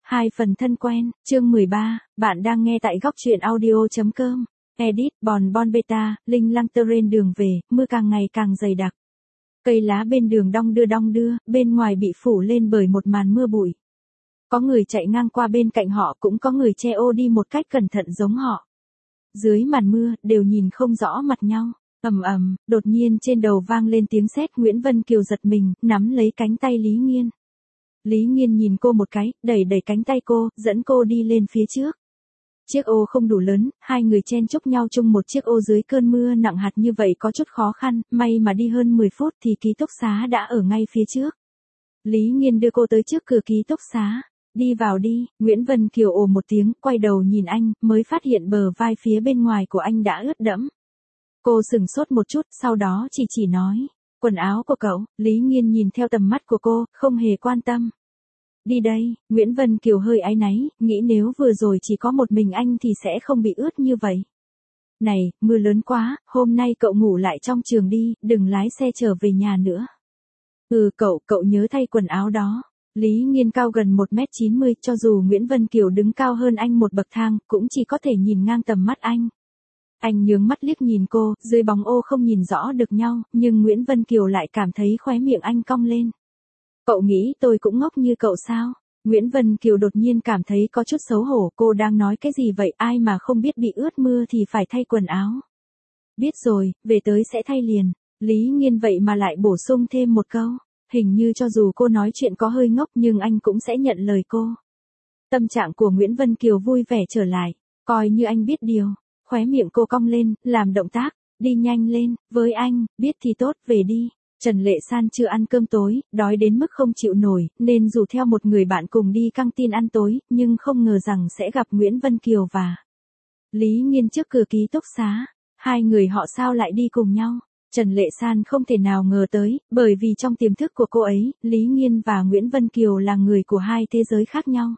Hai phần thân quen, chương 13, bạn đang nghe tại góc truyện audio.com. Edit, Bon Beta, Linh Lăng Terrain đường về, mưa càng ngày càng dày đặc. Cây lá bên đường đong đưa, bên ngoài bị phủ lên bởi một màn mưa bụi. Có người chạy ngang qua bên cạnh họ, cũng có người che ô đi một cách cẩn thận giống họ. Dưới màn mưa, đều nhìn không rõ mặt nhau. Ầm, đột nhiên trên đầu vang lên tiếng sét. Nguyễn Vân Kiều giật mình, nắm lấy cánh tay Lý Nghiên. Lý Nghiên nhìn cô một cái, đẩy cánh tay cô, dẫn cô đi lên phía trước. Chiếc ô không đủ lớn, hai người chen chúc nhau chung một chiếc ô dưới cơn mưa nặng hạt như vậy có chút khó khăn, may mà đi hơn 10 phút thì ký túc xá đã ở ngay phía trước. Lý Nghiên đưa cô tới trước cửa ký túc xá. Đi vào đi, Nguyễn Vân Kiều ồ một tiếng, quay đầu nhìn anh, mới phát hiện bờ vai phía bên ngoài của anh đã ướt đẫm. Cô sửng sốt một chút, sau đó chỉ nói, quần áo của cậu. Lý Nghiên nhìn theo tầm mắt của cô, không hề quan tâm. Đi đây, Nguyễn Vân Kiều hơi áy náy, nghĩ nếu vừa rồi chỉ có một mình anh thì sẽ không bị ướt như vậy. Này, mưa lớn quá, hôm nay cậu ngủ lại trong trường đi, đừng lái xe trở về nhà nữa. Cậu nhớ thay quần áo đó. Lý Nghiên cao gần 1m90, cho dù Nguyễn Vân Kiều đứng cao hơn anh một bậc thang, cũng chỉ có thể nhìn ngang tầm mắt anh. Anh nhướng mắt liếc nhìn cô, dưới bóng ô không nhìn rõ được nhau, nhưng Nguyễn Vân Kiều lại cảm thấy khóe miệng anh cong lên. Cậu nghĩ tôi cũng ngốc như cậu sao? Nguyễn Vân Kiều đột nhiên cảm thấy có chút xấu hổ, cô đang nói cái gì vậy, ai mà không biết bị ướt mưa thì phải thay quần áo. Biết rồi, về tới sẽ thay liền. Lý Nghiên vậy mà lại bổ sung thêm một câu. Hình như cho dù cô nói chuyện có hơi ngốc nhưng anh cũng sẽ nhận lời cô. Tâm trạng của Nguyễn Vân Kiều vui vẻ trở lại, coi như anh biết điều. Khóe miệng cô cong lên, làm động tác, đi nhanh lên, với anh, biết thì tốt, về đi. Trần Lệ San chưa ăn cơm tối, đói đến mức không chịu nổi, nên rủ theo một người bạn cùng đi căng tin ăn tối, nhưng không ngờ rằng sẽ gặp Nguyễn Vân Kiều và Lý Nghiên trước cửa ký túc xá. Hai người họ sao lại đi cùng nhau? Trần Lệ San không thể nào ngờ tới, bởi vì trong tiềm thức của cô ấy, Lý Nghiên và Nguyễn Vân Kiều là người của hai thế giới khác nhau.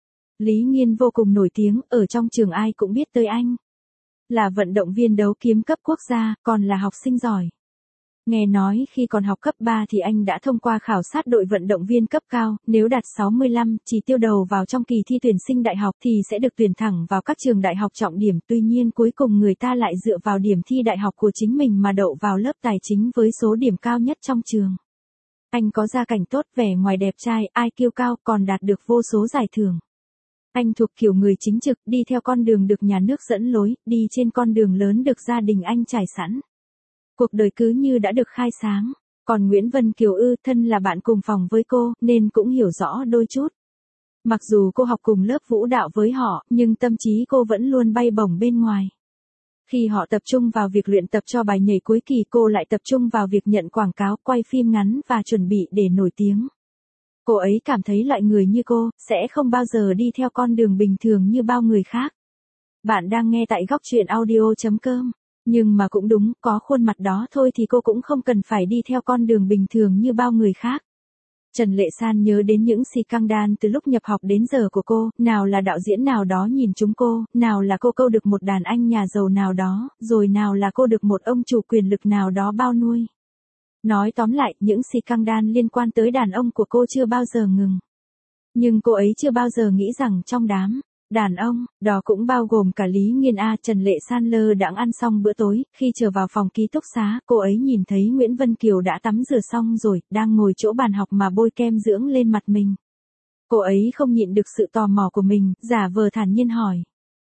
Lý Nghiên vô cùng nổi tiếng, ở trong trường ai cũng biết tới anh. Là vận động viên đấu kiếm cấp quốc gia, còn là học sinh giỏi. Nghe nói khi còn học cấp 3 thì anh đã thông qua khảo sát đội vận động viên cấp cao, nếu đạt 65 chỉ tiêu đầu vào trong kỳ thi tuyển sinh đại học thì sẽ được tuyển thẳng vào các trường đại học trọng điểm, tuy nhiên cuối cùng người ta lại dựa vào điểm thi đại học của chính mình mà đậu vào lớp tài chính với số điểm cao nhất trong trường. Anh có gia cảnh tốt, vẻ ngoài đẹp trai, IQ cao, còn đạt được vô số giải thưởng. Anh thuộc kiểu người chính trực, đi theo con đường được nhà nước dẫn lối, đi trên con đường lớn được gia đình anh trải sẵn. Cuộc đời cứ như đã được khai sáng. Còn Nguyễn Vân Kiều thân là bạn cùng phòng với cô, nên cũng hiểu rõ đôi chút. Mặc dù cô học cùng lớp vũ đạo với họ, nhưng tâm trí cô vẫn luôn bay bổng bên ngoài. Khi họ tập trung vào việc luyện tập cho bài nhảy cuối kỳ, cô lại tập trung vào việc nhận quảng cáo, quay phim ngắn và chuẩn bị để nổi tiếng. Cô ấy cảm thấy loại người như cô, sẽ không bao giờ đi theo con đường bình thường như bao người khác. Bạn đang nghe tại góc truyện audio.com. Nhưng mà cũng đúng, có khuôn mặt đó thôi thì cô cũng không cần phải đi theo con đường bình thường như bao người khác. Trần Lệ San nhớ đến những scandal từ lúc nhập học đến giờ của cô, nào là đạo diễn nào đó nhìn trúng cô, nào là cô câu được một đàn anh nhà giàu nào đó, rồi nào là cô được một ông chủ quyền lực nào đó bao nuôi. Nói tóm lại, những scandal liên quan tới đàn ông của cô chưa bao giờ ngừng. Nhưng cô ấy chưa bao giờ nghĩ rằng trong đám đàn ông, đó cũng bao gồm cả Lý Nghiên. Trần Lệ San lơ đãng ăn xong bữa tối, khi trở vào phòng ký túc xá, cô ấy nhìn thấy Nguyễn Vân Kiều đã tắm rửa xong rồi, đang ngồi chỗ bàn học mà bôi kem dưỡng lên mặt mình. Cô ấy không nhịn được sự tò mò của mình, giả vờ thản nhiên hỏi.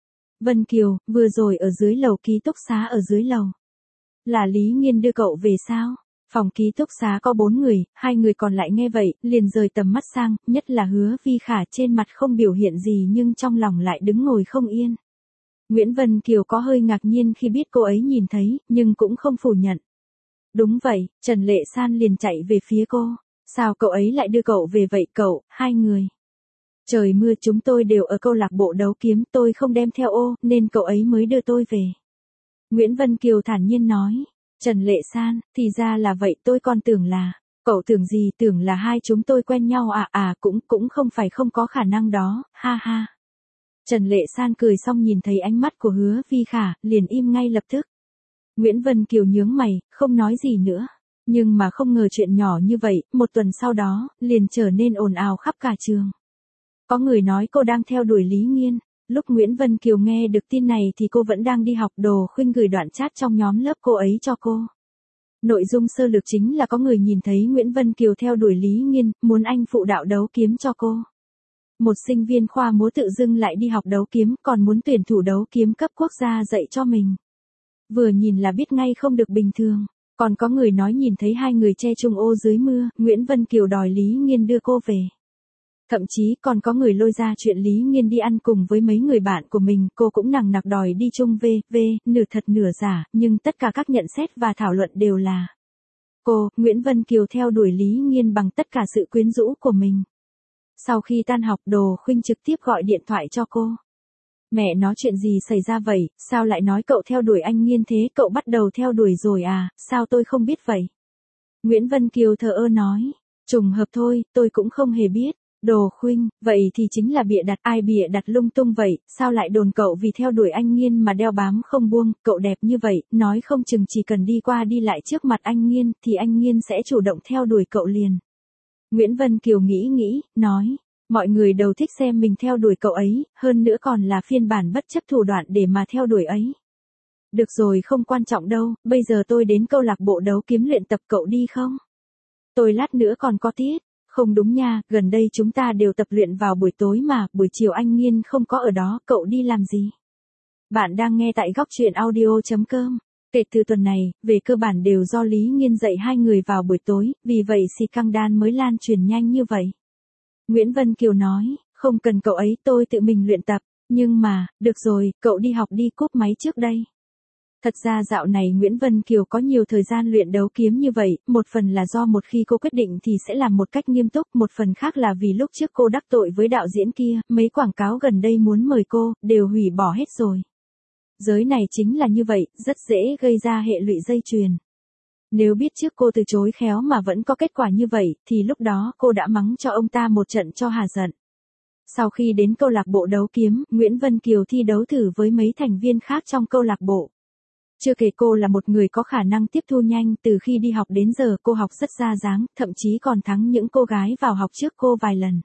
Vân Kiều, vừa rồi ở dưới lầu ký túc xá ở dưới lầu. Là Lý Nghiên đưa cậu về sao? Phòng ký túc xá có 4 người, 2 người còn lại nghe vậy, liền rời tầm mắt sang, nhất là Hứa Vi Khả trên mặt không biểu hiện gì nhưng trong lòng lại đứng ngồi không yên. Nguyễn Vân Kiều có hơi ngạc nhiên khi biết cô ấy nhìn thấy, nhưng cũng không phủ nhận. Đúng vậy, Trần Lệ San liền chạy về phía cô. Sao cậu ấy lại đưa cậu về vậy cậu, 2 người? Trời mưa chúng tôi đều ở câu lạc bộ đấu kiếm, tôi không đem theo ô, nên cậu ấy mới đưa tôi về. Nguyễn Vân Kiều thản nhiên nói. Trần Lệ San, thì ra là vậy, tôi còn tưởng là, cậu tưởng gì, tưởng là hai chúng tôi quen nhau cũng không phải không có khả năng đó, ha ha. Trần Lệ San cười xong nhìn thấy ánh mắt của Hứa Vi Khả, liền im ngay lập tức. Nguyễn Vân Kiều nhướng mày, không nói gì nữa. Nhưng mà không ngờ chuyện nhỏ như vậy, một tuần sau đó, liền trở nên ồn ào khắp cả trường. Có người nói cô đang theo đuổi Lý Nghiên. Lúc Nguyễn Vân Kiều nghe được tin này thì cô vẫn đang đi học. Đồ Khuynh gửi đoạn chat trong nhóm lớp cô ấy cho cô. Nội dung sơ lược chính là có người nhìn thấy Nguyễn Vân Kiều theo đuổi Lý Nghiên, muốn anh phụ đạo đấu kiếm cho cô. Một sinh viên khoa múa tự dưng lại đi học đấu kiếm, còn muốn tuyển thủ đấu kiếm cấp quốc gia dạy cho mình. Vừa nhìn là biết ngay không được bình thường. Còn có người nói nhìn thấy hai người che chung ô dưới mưa, Nguyễn Vân Kiều đòi Lý Nghiên đưa cô về. Thậm chí còn có người lôi ra chuyện Lý Nghiên đi ăn cùng với mấy người bạn của mình, cô cũng nằng nặc đòi đi chung nửa thật nửa giả, nhưng tất cả các nhận xét và thảo luận đều là cô, Nguyễn Vân Kiều theo đuổi Lý Nghiên bằng tất cả sự quyến rũ của mình. Sau khi tan học, Đồ Khuynh trực tiếp gọi điện thoại cho cô. Mẹ nói chuyện gì xảy ra vậy, sao lại nói cậu theo đuổi anh Nghiên thế, cậu bắt đầu theo đuổi rồi à, sao tôi không biết vậy? Nguyễn Vân Kiều thờ ơ nói, trùng hợp thôi, tôi cũng không hề biết. Đồ Khuynh, vậy thì chính là bịa đặt, ai bịa đặt lung tung vậy, sao lại đồn cậu vì theo đuổi anh Nghiên mà đeo bám không buông, cậu đẹp như vậy, nói không chừng chỉ cần đi qua đi lại trước mặt anh Nghiên, thì anh Nghiên sẽ chủ động theo đuổi cậu liền. Nguyễn Vân Kiều nghĩ, nói, mọi người đều thích xem mình theo đuổi cậu ấy, hơn nữa còn là phiên bản bất chấp thủ đoạn để mà theo đuổi ấy. Được rồi, không quan trọng đâu, bây giờ tôi đến câu lạc bộ đấu kiếm luyện tập, cậu đi không? Tôi lát nữa còn có tiết. Không đúng nha, gần đây chúng ta đều tập luyện vào buổi tối mà, buổi chiều anh Nghiên không có ở đó, cậu đi làm gì? Bạn đang nghe tại góc truyện audio.com. Kể từ tuần này, về cơ bản đều do Lý Nghiên dạy hai người vào buổi tối, vì vậy scandal mới lan truyền nhanh như vậy. Nguyễn Vân Kiều nói, không cần cậu ấy, tôi tự mình luyện tập, nhưng mà, được rồi, cậu đi học đi, cúp máy trước đây. Thật ra dạo này Nguyễn Vân Kiều có nhiều thời gian luyện đấu kiếm như vậy, một phần là do một khi cô quyết định thì sẽ làm một cách nghiêm túc, một phần khác là vì lúc trước cô đắc tội với đạo diễn kia, mấy quảng cáo gần đây muốn mời cô, đều hủy bỏ hết rồi. Giới này chính là như vậy, rất dễ gây ra hệ lụy dây chuyền. Nếu biết trước cô từ chối khéo mà vẫn có kết quả như vậy, thì lúc đó cô đã mắng cho ông ta một trận cho hà giận. Sau khi đến câu lạc bộ đấu kiếm, Nguyễn Vân Kiều thi đấu thử với mấy thành viên khác trong câu lạc bộ. Chưa kể cô là một người có khả năng tiếp thu nhanh, từ khi đi học đến giờ cô học rất ra dáng, thậm chí còn thắng những cô gái vào học trước cô vài lần.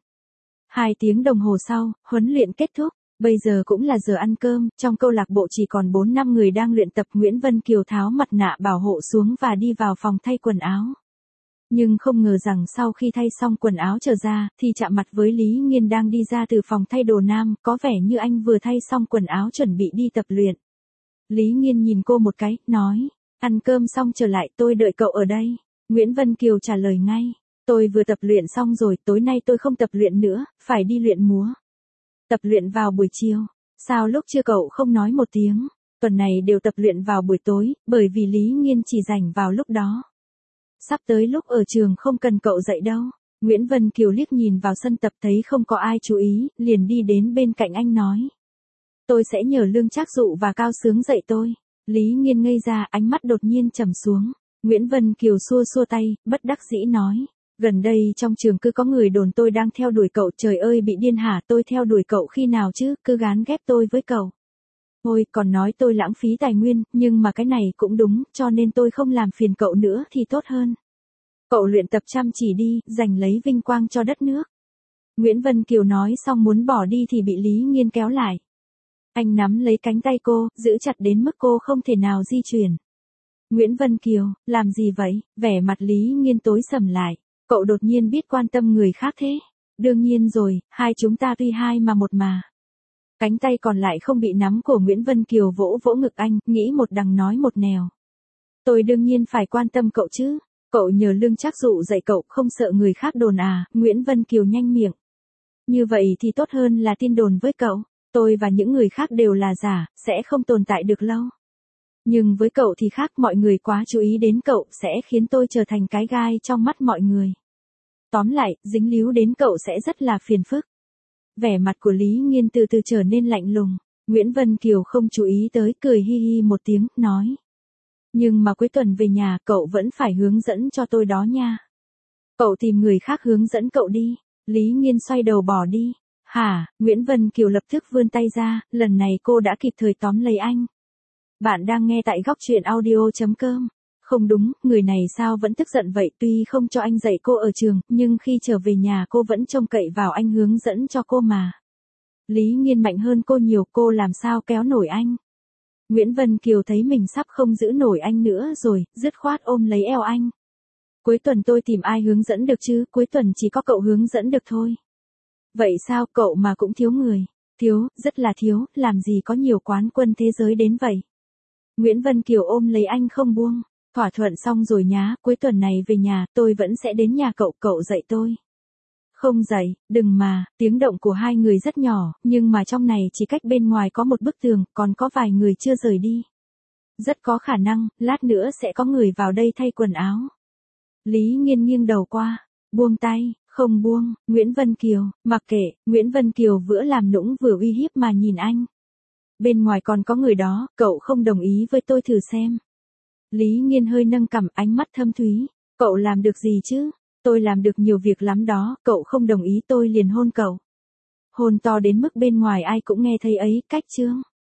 2 tiếng đồng hồ sau, huấn luyện kết thúc, bây giờ cũng là giờ ăn cơm, trong câu lạc bộ chỉ còn 4-5 người đang luyện tập. Nguyễn Vân Kiều tháo mặt nạ bảo hộ xuống và đi vào phòng thay quần áo. Nhưng không ngờ rằng sau khi thay xong quần áo trở ra, thì chạm mặt với Lý Nghiên đang đi ra từ phòng thay đồ nam, có vẻ như anh vừa thay xong quần áo chuẩn bị đi tập luyện. Lý Nghiên nhìn cô một cái, nói, ăn cơm xong trở lại, tôi đợi cậu ở đây. Nguyễn Vân Kiều trả lời ngay, tôi vừa tập luyện xong rồi, tối nay tôi không tập luyện nữa, phải đi luyện múa. Tập luyện vào buổi chiều, sao lúc chưa cậu không nói một tiếng, tuần này đều tập luyện vào buổi tối, bởi vì Lý Nghiên chỉ rảnh vào lúc đó. Sắp tới lúc ở trường không cần cậu dạy đâu. Nguyễn Vân Kiều liếc nhìn vào sân tập thấy không có ai chú ý, liền đi đến bên cạnh anh nói. Tôi sẽ nhờ Lương Trác Dụ và Cao Sướng dạy tôi. Lý Nghiên ngây ra, ánh mắt đột nhiên trầm xuống. Nguyễn Vân Kiều xua xua tay, bất đắc dĩ nói. Gần đây trong trường cứ có người đồn tôi đang theo đuổi cậu, trời ơi bị điên hả, tôi theo đuổi cậu khi nào chứ, cứ gán ghép tôi với cậu. Ôi, còn nói tôi lãng phí tài nguyên, nhưng mà cái này cũng đúng, cho nên tôi không làm phiền cậu nữa thì tốt hơn. Cậu luyện tập chăm chỉ đi, giành lấy vinh quang cho đất nước. Nguyễn Vân Kiều nói xong muốn bỏ đi thì bị Lý Nghiên kéo lại. Anh nắm lấy cánh tay cô, giữ chặt đến mức cô không thể nào di chuyển. Nguyễn Vân Kiều, làm gì vậy? Vẻ mặt Lý Nghiên tối sầm lại. Cậu đột nhiên biết quan tâm người khác thế. Đương nhiên rồi, hai chúng ta tuy hai mà một mà. Cánh tay còn lại không bị nắm của Nguyễn Vân Kiều vỗ vỗ ngực anh, nghĩ một đằng nói một nẻo. Tôi đương nhiên phải quan tâm cậu chứ. Cậu nhờ Lương Trác Dụ dạy cậu, không sợ người khác đồn à? Nguyễn Vân Kiều nhanh miệng. Như vậy thì tốt hơn là tin đồn với cậu. Tôi và những người khác đều là giả, sẽ không tồn tại được lâu. Nhưng với cậu thì khác, mọi người quá chú ý đến cậu sẽ khiến tôi trở thành cái gai trong mắt mọi người. Tóm lại, dính líu đến cậu sẽ rất là phiền phức. Vẻ mặt của Lý Nghiên từ từ trở nên lạnh lùng. Nguyễn Vân Kiều không chú ý tới, cười hi hi một tiếng, nói. Nhưng mà cuối tuần về nhà cậu vẫn phải hướng dẫn cho tôi đó nha. Cậu tìm người khác hướng dẫn cậu đi. Lý Nghiên xoay đầu bỏ đi. Hả? Nguyễn Vân Kiều lập tức vươn tay ra, lần này cô đã kịp thời tóm lấy anh. Bạn đang nghe tại góc truyện audio.com. Không đúng, người này sao vẫn tức giận vậy, tuy không cho anh dạy cô ở trường, nhưng khi trở về nhà cô vẫn trông cậy vào anh hướng dẫn cho cô mà. Lý Nghiên mạnh hơn cô nhiều, cô làm sao kéo nổi anh. Nguyễn Vân Kiều thấy mình sắp không giữ nổi anh nữa rồi, dứt khoát ôm lấy eo anh. Cuối tuần tôi tìm ai hướng dẫn được chứ, cuối tuần chỉ có cậu hướng dẫn được thôi. Vậy sao, cậu mà cũng thiếu người. Thiếu, rất là thiếu, làm gì có nhiều quán quân thế giới đến vậy. Nguyễn Vân Kiều ôm lấy anh không buông. Thỏa thuận xong rồi nhá, cuối tuần này về nhà, tôi vẫn sẽ đến nhà cậu, cậu dạy tôi. Không dạy, đừng mà, tiếng động của hai người rất nhỏ, nhưng mà trong này chỉ cách bên ngoài có một bức tường, còn có vài người chưa rời đi. Rất có khả năng, lát nữa sẽ có người vào đây thay quần áo. Lý Nghiên nghiêng đầu qua, buông tay, không buông, Nguyễn Vân Kiều, mặc kệ, Nguyễn Vân Kiều vừa làm nũng vừa uy hiếp mà nhìn anh. Bên ngoài còn có người đó, cậu không đồng ý với tôi thử xem. Lý Nghiên hơi nâng cằm, ánh mắt thâm thúy, cậu làm được gì chứ? Tôi làm được nhiều việc lắm đó, cậu không đồng ý tôi liền hôn cậu. Hôn to đến mức bên ngoài ai cũng nghe thấy ấy, cách chương.